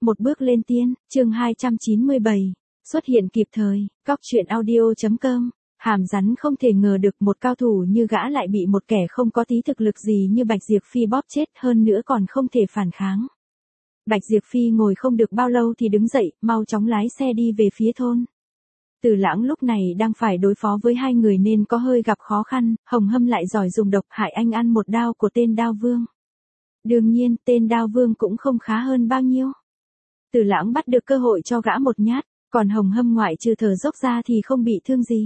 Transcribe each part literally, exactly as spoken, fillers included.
Một bước lên tiên, chương hai trăm chín mươi bảy, xuất hiện kịp thời, cóc truyện audio.com. Hàm rắn không thể ngờ được một cao thủ như gã lại bị một kẻ không có tí thực lực gì như Bạch Diệp Phi bóp chết, hơn nữa còn không thể phản kháng. Bạch Diệp Phi ngồi không được bao lâu thì đứng dậy, mau chóng lái xe đi về phía thôn. Từ Lãng lúc này đang phải đối phó với hai người nên có hơi gặp khó khăn, Hồng Hâm lại giỏi dùng độc hại anh ăn một đao của tên Đao Vương. Đương nhiên, tên Đao Vương cũng không khá hơn bao nhiêu. Từ Lãng bắt được cơ hội cho gã một nhát, còn Hồng Hâm ngoại trừ thở dốc ra thì không bị thương gì.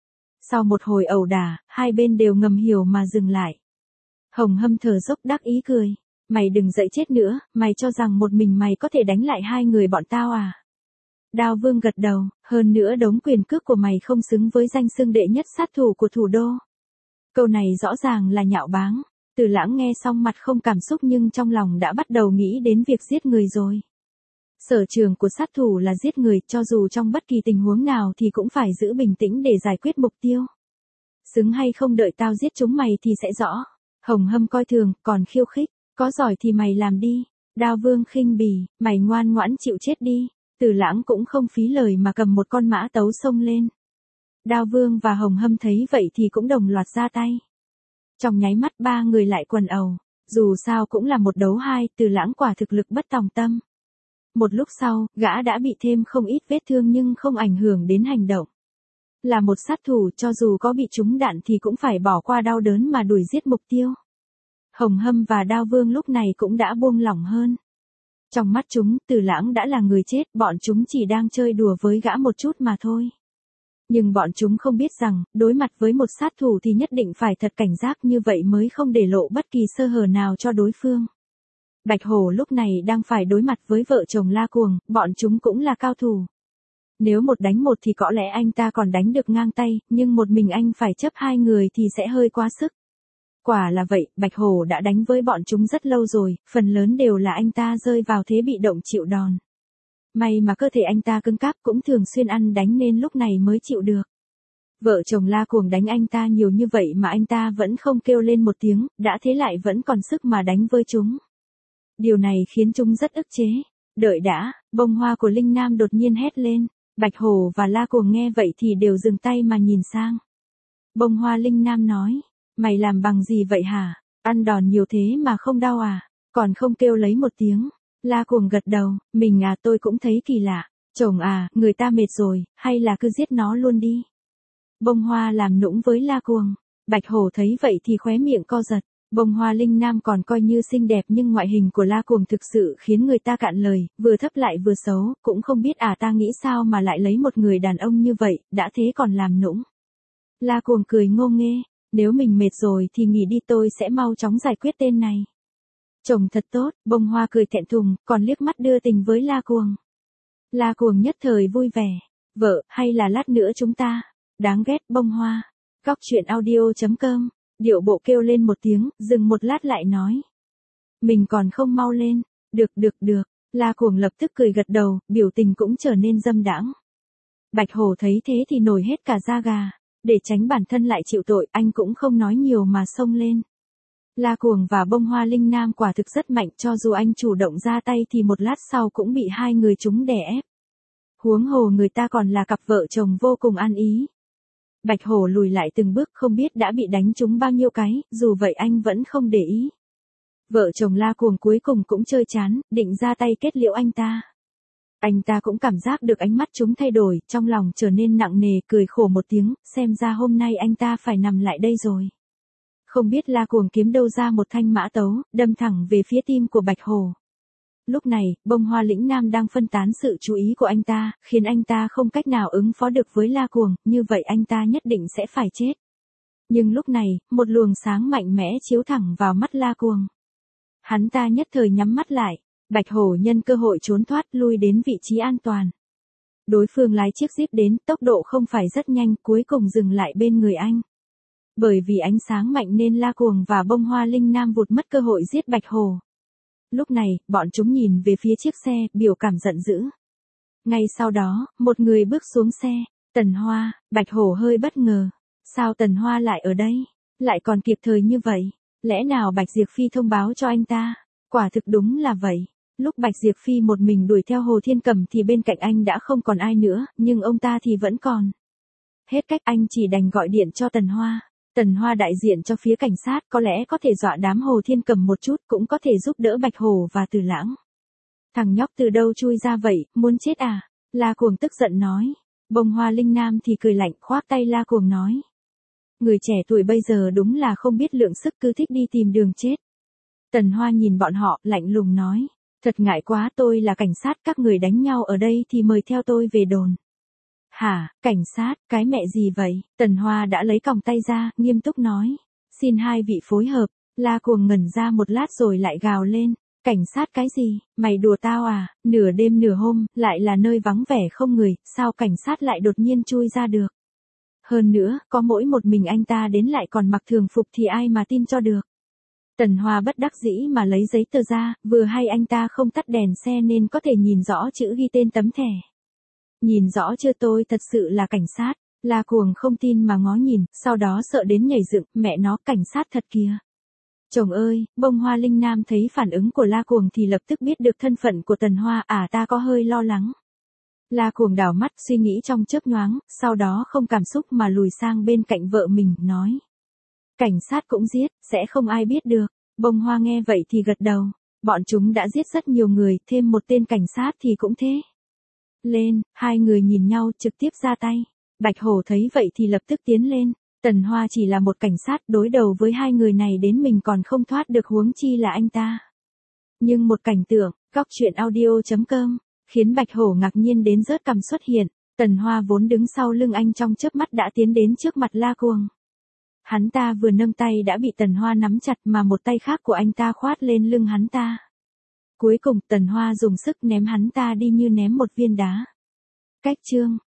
Sau một hồi ẩu đả, hai bên đều ngầm hiểu mà dừng lại. Hồng Hâm thở dốc đắc ý cười. Mày đừng dậy chết nữa, mày cho rằng một mình mày có thể đánh lại hai người bọn tao à? Đao Vương gật đầu, hơn nữa đống quyền cước của mày không xứng với danh xưng đệ nhất sát thủ của thủ đô. Câu này rõ ràng là nhạo báng. Từ Lãng nghe xong mặt không cảm xúc nhưng trong lòng đã bắt đầu nghĩ đến việc giết người rồi. Sở trường của sát thủ là giết người, cho dù trong bất kỳ tình huống nào thì cũng phải giữ bình tĩnh để giải quyết mục tiêu. Xứng hay không đợi tao giết chúng mày thì sẽ rõ. Hồng Hâm coi thường, còn khiêu khích, có giỏi thì mày làm đi. Đao Vương khinh bỉ, mày ngoan ngoãn chịu chết đi. Từ Lãng cũng không phí lời mà cầm một con mã tấu xông lên. Đao Vương và Hồng Hâm thấy vậy thì cũng đồng loạt ra tay. Trong nháy mắt ba người lại quần ẩu, dù sao cũng là một đấu hai, Từ Lãng quả thực lực bất tòng tâm. Một lúc sau, gã đã bị thêm không ít vết thương nhưng không ảnh hưởng đến hành động. Là một sát thủ, cho dù có bị trúng đạn thì cũng phải bỏ qua đau đớn mà đuổi giết mục tiêu. Hồng Hâm và Đao Vương lúc này cũng đã buông lỏng hơn. Trong mắt chúng, Từ Lãng đã là người chết, bọn chúng chỉ đang chơi đùa với gã một chút mà thôi. Nhưng bọn chúng không biết rằng, đối mặt với một sát thủ thì nhất định phải thật cảnh giác, như vậy mới không để lộ bất kỳ sơ hở nào cho đối phương. Bạch Hổ lúc này đang phải đối mặt với vợ chồng La Cuồng, bọn chúng cũng là cao thủ. Nếu một đánh một thì có lẽ anh ta còn đánh được ngang tay, nhưng một mình anh phải chấp hai người thì sẽ hơi quá sức. Quả là vậy, Bạch Hổ đã đánh với bọn chúng rất lâu rồi, phần lớn đều là anh ta rơi vào thế bị động chịu đòn. May mà cơ thể anh ta cứng cáp, cũng thường xuyên ăn đánh nên lúc này mới chịu được. Vợ chồng La Cuồng đánh anh ta nhiều như vậy mà anh ta vẫn không kêu lên một tiếng, đã thế lại vẫn còn sức mà đánh với chúng. Điều này khiến chúng rất ức chế. Đợi đã, Bông Hoa của Linh Nam đột nhiên hét lên. Bạch Hổ và La Cuồng nghe vậy thì đều dừng tay mà nhìn sang. Bông Hoa Linh Nam nói, mày làm bằng gì vậy hả? Ăn đòn nhiều thế mà không đau à? Còn không kêu lấy một tiếng. La Cuồng gật đầu, mình à, tôi cũng thấy kỳ lạ. Chồng à, người ta mệt rồi, hay là cứ giết nó luôn đi. Bông Hoa làm nũng với La Cuồng. Bạch Hổ thấy vậy thì khóe miệng co giật. Bông Hoa Linh Nam còn coi như xinh đẹp nhưng ngoại hình của La Cuồng thực sự khiến người ta cạn lời, vừa thấp lại vừa xấu, cũng không biết à ta nghĩ sao mà lại lấy một người đàn ông như vậy, đã thế còn làm nũng. La Cuồng cười ngô nghê, nếu mình mệt rồi thì nghỉ đi, tôi sẽ mau chóng giải quyết tên này. Chồng thật tốt, Bông Hoa cười thẹn thùng, còn liếc mắt đưa tình với La Cuồng. La Cuồng nhất thời vui vẻ, vợ, hay là lát nữa chúng ta, đáng ghét Bông Hoa. Cóc truyện audio.com. Điệu bộ kêu lên một tiếng, dừng một lát lại nói. Mình còn không mau lên. Được được được, La Cuồng lập tức cười gật đầu, biểu tình cũng trở nên dâm đãng. Bạch Hổ thấy thế thì nổi hết cả da gà. Để tránh bản thân lại chịu tội, anh cũng không nói nhiều mà xông lên. La Cuồng và Bông Hoa Linh Nam quả thực rất mạnh, cho dù anh chủ động ra tay thì một lát sau cũng bị hai người chúng đè ép. Huống hồ người ta còn là cặp vợ chồng vô cùng ăn ý. Bạch Hổ lùi lại từng bước, không biết đã bị đánh trúng bao nhiêu cái, dù vậy anh vẫn không để ý. Vợ chồng La Cuồng cuối cùng cũng chơi chán, định ra tay kết liễu anh ta. Anh ta cũng cảm giác được ánh mắt chúng thay đổi, trong lòng trở nên nặng nề, cười khổ một tiếng, xem ra hôm nay anh ta phải nằm lại đây rồi. Không biết La Cuồng kiếm đâu ra một thanh mã tấu, đâm thẳng về phía tim của Bạch Hổ. Lúc này, Bông Hoa Lĩnh Nam đang phân tán sự chú ý của anh ta, khiến anh ta không cách nào ứng phó được với La Cuồng, như vậy anh ta nhất định sẽ phải chết. Nhưng lúc này, một luồng sáng mạnh mẽ chiếu thẳng vào mắt La Cuồng. Hắn ta nhất thời nhắm mắt lại, Bạch Hổ nhân cơ hội trốn thoát, lui đến vị trí an toàn. Đối phương lái chiếc Jeep đến, tốc độ không phải rất nhanh, cuối cùng dừng lại bên người anh. Bởi vì ánh sáng mạnh nên La Cuồng và Bông Hoa Linh Nam vụt mất cơ hội giết Bạch Hổ. Lúc này, bọn chúng nhìn về phía chiếc xe, biểu cảm giận dữ. Ngay sau đó, một người bước xuống xe, Tần Hoa. Bạch Hổ hơi bất ngờ. Sao Tần Hoa lại ở đây? Lại còn kịp thời như vậy? Lẽ nào Bạch Diệp Phi thông báo cho anh ta? Quả thực đúng là vậy. Lúc Bạch Diệp Phi một mình đuổi theo Hồ Thiên Cẩm thì bên cạnh anh đã không còn ai nữa, nhưng ông ta thì vẫn còn. Hết cách anh chỉ đành gọi điện cho Tần Hoa. Tần Hoa đại diện cho phía cảnh sát, có lẽ có thể dọa đám Hồ Thiên Cẩm một chút, cũng có thể giúp đỡ Bạch Hổ và Từ Lãng. Thằng nhóc từ đâu chui ra vậy, muốn chết à? La Cuồng tức giận nói. Bông Hoa Linh Nam thì cười lạnh, khoác tay La Cuồng nói. Người trẻ tuổi bây giờ đúng là không biết lượng sức, cứ thích đi tìm đường chết. Tần Hoa nhìn bọn họ, lạnh lùng nói. Thật ngại quá, tôi là cảnh sát, các người đánh nhau ở đây thì mời theo tôi về đồn. Hả, cảnh sát, cái mẹ gì vậy? Tần Hoa đã lấy còng tay ra, nghiêm túc nói. Xin hai vị phối hợp. La Cuồng ngẩn ra một lát rồi lại gào lên. Cảnh sát cái gì, mày đùa tao à, nửa đêm nửa hôm, lại là nơi vắng vẻ không người, sao cảnh sát lại đột nhiên chui ra được. Hơn nữa, có mỗi một mình anh ta đến lại còn mặc thường phục thì ai mà tin cho được. Tần Hoa bất đắc dĩ mà lấy giấy tờ ra, vừa hay anh ta không tắt đèn xe nên có thể nhìn rõ chữ ghi tên tấm thẻ. Nhìn rõ chưa, tôi thật sự là cảnh sát. La Cuồng không tin mà ngó nhìn, sau đó sợ đến nhảy dựng, mẹ nó, cảnh sát thật kìa. Chồng ơi, Bông Hoa Linh Nam thấy phản ứng của La Cuồng thì lập tức biết được thân phận của Tần Hoa, à ta có hơi lo lắng. La Cuồng đảo mắt suy nghĩ trong chớp nhoáng, sau đó không cảm xúc mà lùi sang bên cạnh vợ mình, nói. Cảnh sát cũng giết, sẽ không ai biết được. Bông Hoa nghe vậy thì gật đầu. Bọn chúng đã giết rất nhiều người, thêm một tên cảnh sát thì cũng thế. Lên, hai người nhìn nhau trực tiếp ra tay. Bạch Hổ thấy vậy thì lập tức tiến lên. Tần Hoa chỉ là một cảnh sát, đối đầu với hai người này đến mình còn không thoát được, huống chi là anh ta. Nhưng một cảnh tượng, góc truyện audio chấm com, khiến Bạch Hổ ngạc nhiên đến rớt cằm xuất hiện. Tần Hoa vốn đứng sau lưng anh trong chớp mắt đã tiến đến trước mặt La Cuồng. Hắn ta vừa nâng tay đã bị Tần Hoa nắm chặt mà một tay khác của anh ta khoát lên lưng hắn ta. Cuối cùng Tần Hoa dùng sức ném hắn ta đi như ném một viên đá. Cách chương